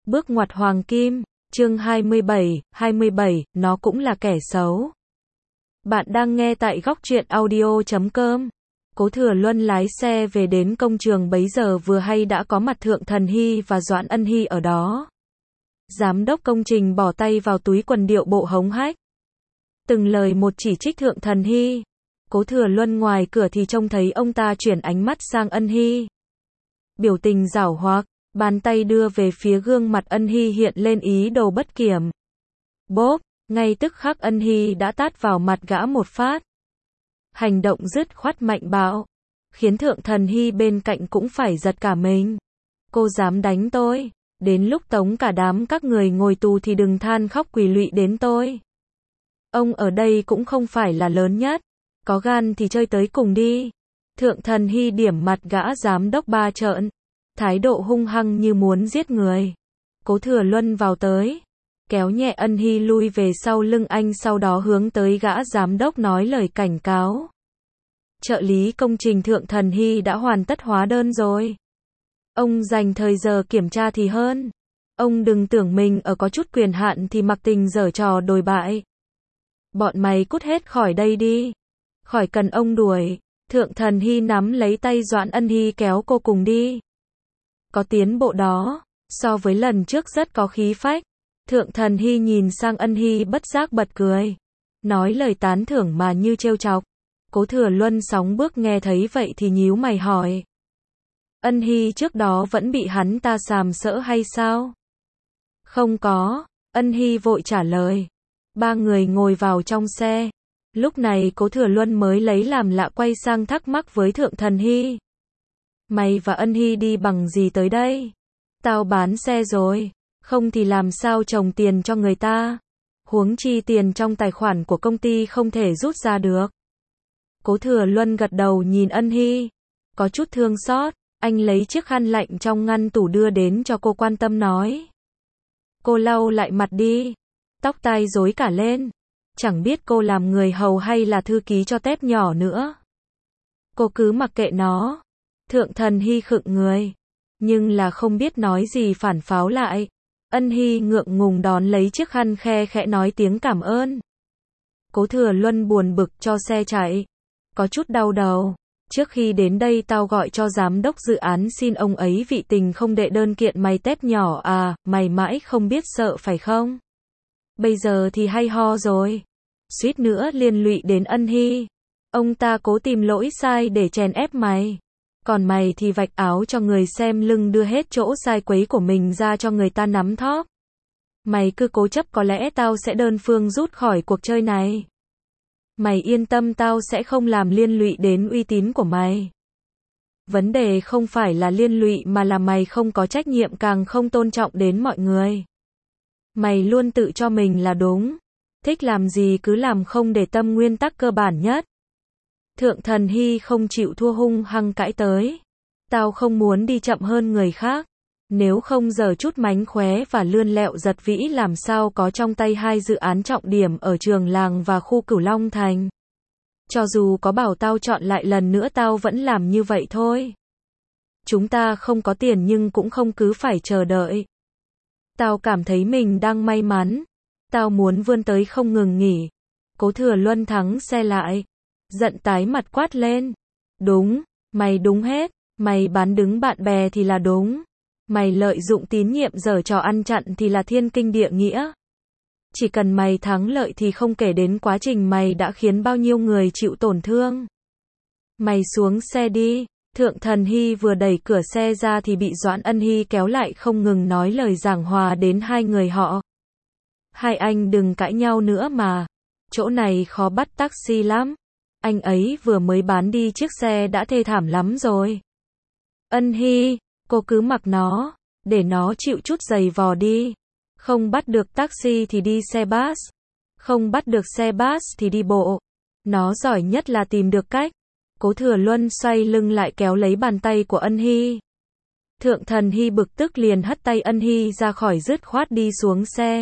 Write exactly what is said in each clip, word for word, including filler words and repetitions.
Bước ngoặt hoàng kim, chương hai mươi bảy, hai mươi bảy, nó cũng là kẻ xấu. Bạn đang nghe tại góc truyện audio chấm com. Cố Thừa Luân lái xe về đến công trường bấy giờ vừa hay đã có mặt Thượng Thần Hy và Doãn Ân Hy ở đó. Giám đốc công trình bỏ tay vào túi quần điệu bộ hống hách. Từng lời một chỉ trích Thượng Thần Hy. Cố Thừa Luân ngoài cửa thì trông thấy ông ta chuyển ánh mắt sang Ân Hy. Biểu tình giảo hoạt, bàn tay đưa về phía gương mặt Ân Hy hiện lên ý đồ bất kiểm. Bốp, ngay tức khắc Ân Hy đã tát vào mặt gã một phát. Hành động dứt khoát mạnh bạo, khiến Thượng Thần Hy bên cạnh cũng phải giật cả mình. Cô dám đánh tôi, đến lúc tống cả đám các người ngồi tù thì đừng than khóc quỳ lụy đến tôi. Ông ở đây cũng không phải là lớn nhất, có gan thì chơi tới cùng đi. Thượng Thần Hy điểm mặt gã giám đốc ba trợn, thái độ hung hăng như muốn giết người. Cố Thừa Luân vào tới, kéo nhẹ Ân Hy lui về sau lưng anh, sau đó hướng tới gã giám đốc nói lời cảnh cáo. Trợ lý công trình Thượng Thần Hy đã hoàn tất hóa đơn rồi. Ông dành thời giờ kiểm tra thì hơn. Ông đừng tưởng mình ở có chút quyền hạn thì mặc tình giở trò đồi bại. Bọn mày cút hết khỏi đây đi. Khỏi cần ông đuổi. Thượng Thần Hy nắm lấy tay Doãn Ân Hy kéo cô cùng đi. Có tiến bộ đó, so với lần trước rất có khí phách. Thượng Thần Hy nhìn sang Ân Hy bất giác bật cười. Nói lời tán thưởng mà như trêu chọc. Cố Thừa Luân sóng bước nghe thấy vậy thì nhíu mày hỏi. Ân Hy trước đó vẫn bị hắn ta sàm sỡ hay sao? Không có, Ân Hy vội trả lời. Ba người ngồi vào trong xe. Lúc này Cố Thừa Luân mới lấy làm lạ quay sang thắc mắc với Thượng Thần Hy. Mày và Ân Hy đi bằng gì tới đây? Tao bán xe rồi, không thì làm sao trồng tiền cho người ta? Huống chi tiền trong tài khoản của công ty không thể rút ra được. Cố Thừa Luân gật đầu nhìn Ân Hy, có chút thương xót, anh lấy chiếc khăn lạnh trong ngăn tủ đưa đến cho cô, quan tâm nói. Cô lau lại mặt đi, tóc tai rối cả lên, chẳng biết cô làm người hầu hay là thư ký cho tép nhỏ nữa. Cô cứ mặc kệ nó. Thượng Thần Hy khựng người, nhưng là không biết nói gì phản pháo lại. Ân Hy ngượng ngùng đón lấy chiếc khăn, khe khẽ nói tiếng cảm ơn. Cố Thừa Luân buồn bực cho xe chạy, có chút đau đầu. Trước khi đến đây tao gọi cho giám đốc dự án xin ông ấy vị tình không đệ đơn kiện mày tép nhỏ à, mày mãi không biết sợ phải không? Bây giờ thì hay ho rồi. Suýt nữa liên lụy đến Ân Hy. Ông ta cố tìm lỗi sai để chèn ép mày. Còn mày thì vạch áo cho người xem lưng, đưa hết chỗ sai quấy của mình ra cho người ta nắm thóp. Mày cứ cố chấp có lẽ tao sẽ đơn phương rút khỏi cuộc chơi này. Mày yên tâm, tao sẽ không làm liên lụy đến uy tín của mày. Vấn đề không phải là liên lụy mà là mày không có trách nhiệm, càng không tôn trọng đến mọi người. Mày luôn tự cho mình là đúng. Thích làm gì cứ làm, không để tâm nguyên tắc cơ bản nhất. Thượng Thần Hy không chịu thua, hung hăng cãi tới. Tao không muốn đi chậm hơn người khác. Nếu không giờ chút mánh khóe và lươn lẹo giật vĩ làm sao có trong tay hai dự án trọng điểm ở Trường Làng và khu Cửu Long Thành. Cho dù có bảo tao chọn lại lần nữa tao vẫn làm như vậy thôi. Chúng ta không có tiền nhưng cũng không cứ phải chờ đợi. Tao cảm thấy mình đang may mắn. Tao muốn vươn tới không ngừng nghỉ. Cố Thừa Luân thắng xe lại. Giận tái mặt quát lên. Đúng, mày đúng hết. Mày bán đứng bạn bè thì là đúng. Mày lợi dụng tín nhiệm giở trò ăn chặn thì là thiên kinh địa nghĩa. Chỉ cần mày thắng lợi thì không kể đến quá trình mày đã khiến bao nhiêu người chịu tổn thương. Mày xuống xe đi. Thượng Thần Hy vừa đẩy cửa xe ra thì bị Doãn Ân Hy kéo lại, không ngừng nói lời giảng hòa đến hai người họ. Hai anh đừng cãi nhau nữa mà. Chỗ này khó bắt taxi lắm. Anh ấy vừa mới bán đi chiếc xe đã thê thảm lắm rồi. Ân Hy, cô cứ mặc nó, để nó chịu chút giày vò đi. Không bắt được taxi thì đi xe bus. Không bắt được xe bus thì đi bộ. Nó giỏi nhất là tìm được cách. Cố Thừa Luân xoay lưng lại kéo lấy bàn tay của Ân Hy. Thượng Thần Hy bực tức liền hất tay Ân Hy ra khỏi, dứt khoát đi xuống xe.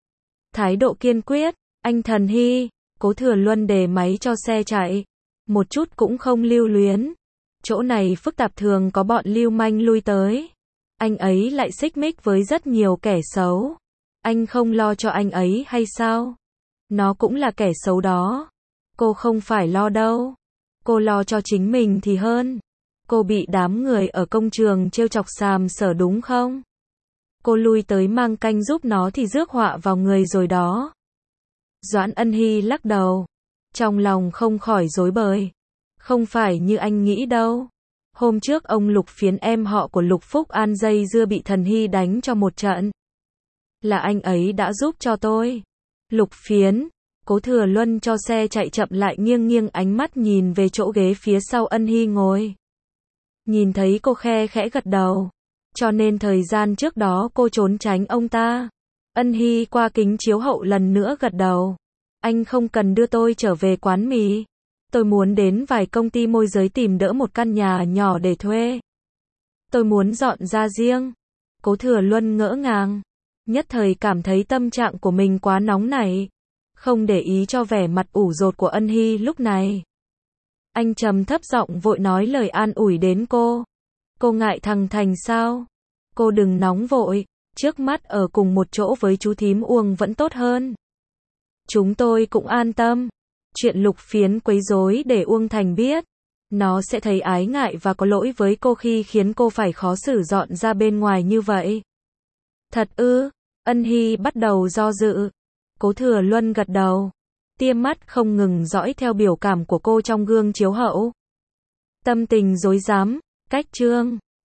Thái độ kiên quyết. Anh Thần Hy. Cố Thừa Luân đề máy cho xe chạy. Một chút cũng không lưu luyến. Chỗ này phức tạp, thường có bọn lưu manh lui tới. Anh ấy lại xích mích với rất nhiều kẻ xấu. Anh không lo cho anh ấy hay sao? Nó cũng là kẻ xấu đó. Cô không phải lo đâu. Cô lo cho chính mình thì hơn. Cô bị đám người ở công trường trêu chọc sàm sỡ đúng không? Cô lui tới mang canh giúp nó thì rước họa vào người rồi đó. Doãn Ân Hy lắc đầu. Trong lòng không khỏi rối bời. Không phải như anh nghĩ đâu. Hôm trước ông Lục Phiến em họ của Lục Phúc An dây dưa bị Thần Hy đánh cho một trận. Là anh ấy đã giúp cho tôi. Lục Phiến. Cố Thừa Luân cho xe chạy chậm lại nghiêng nghiêng ánh mắt nhìn về chỗ ghế phía sau Ân Hy ngồi. Nhìn thấy cô khe khẽ gật đầu. Cho nên thời gian trước đó cô trốn tránh ông ta. Ân Hy qua kính chiếu hậu lần nữa gật đầu. Anh không cần đưa tôi trở về quán mì. Tôi muốn đến vài công ty môi giới tìm đỡ một căn nhà nhỏ để thuê. Tôi muốn dọn ra riêng. Cố Thừa Luân ngỡ ngàng. Nhất thời cảm thấy tâm trạng của mình quá nóng nảy. Không để ý cho vẻ mặt ủ rột của Ân Hy lúc này. Anh trầm thấp giọng vội nói lời an ủi đến cô. Cô ngại thằng Thành sao? Cô đừng nóng vội. Trước mắt ở cùng một chỗ với chú thím Uông vẫn tốt hơn. Chúng tôi cũng an tâm. Chuyện Lục Phiến quấy rối để Uông Thành biết. Nó sẽ thấy ái ngại và có lỗi với cô khi khiến cô phải khó xử dọn ra bên ngoài như vậy. Thật ư? Ân Hy bắt đầu do dự. Cố Thừa Luân gật đầu. Tia mắt không ngừng dõi theo biểu cảm của cô trong gương chiếu hậu. Tâm tình rối rắm, cách chương.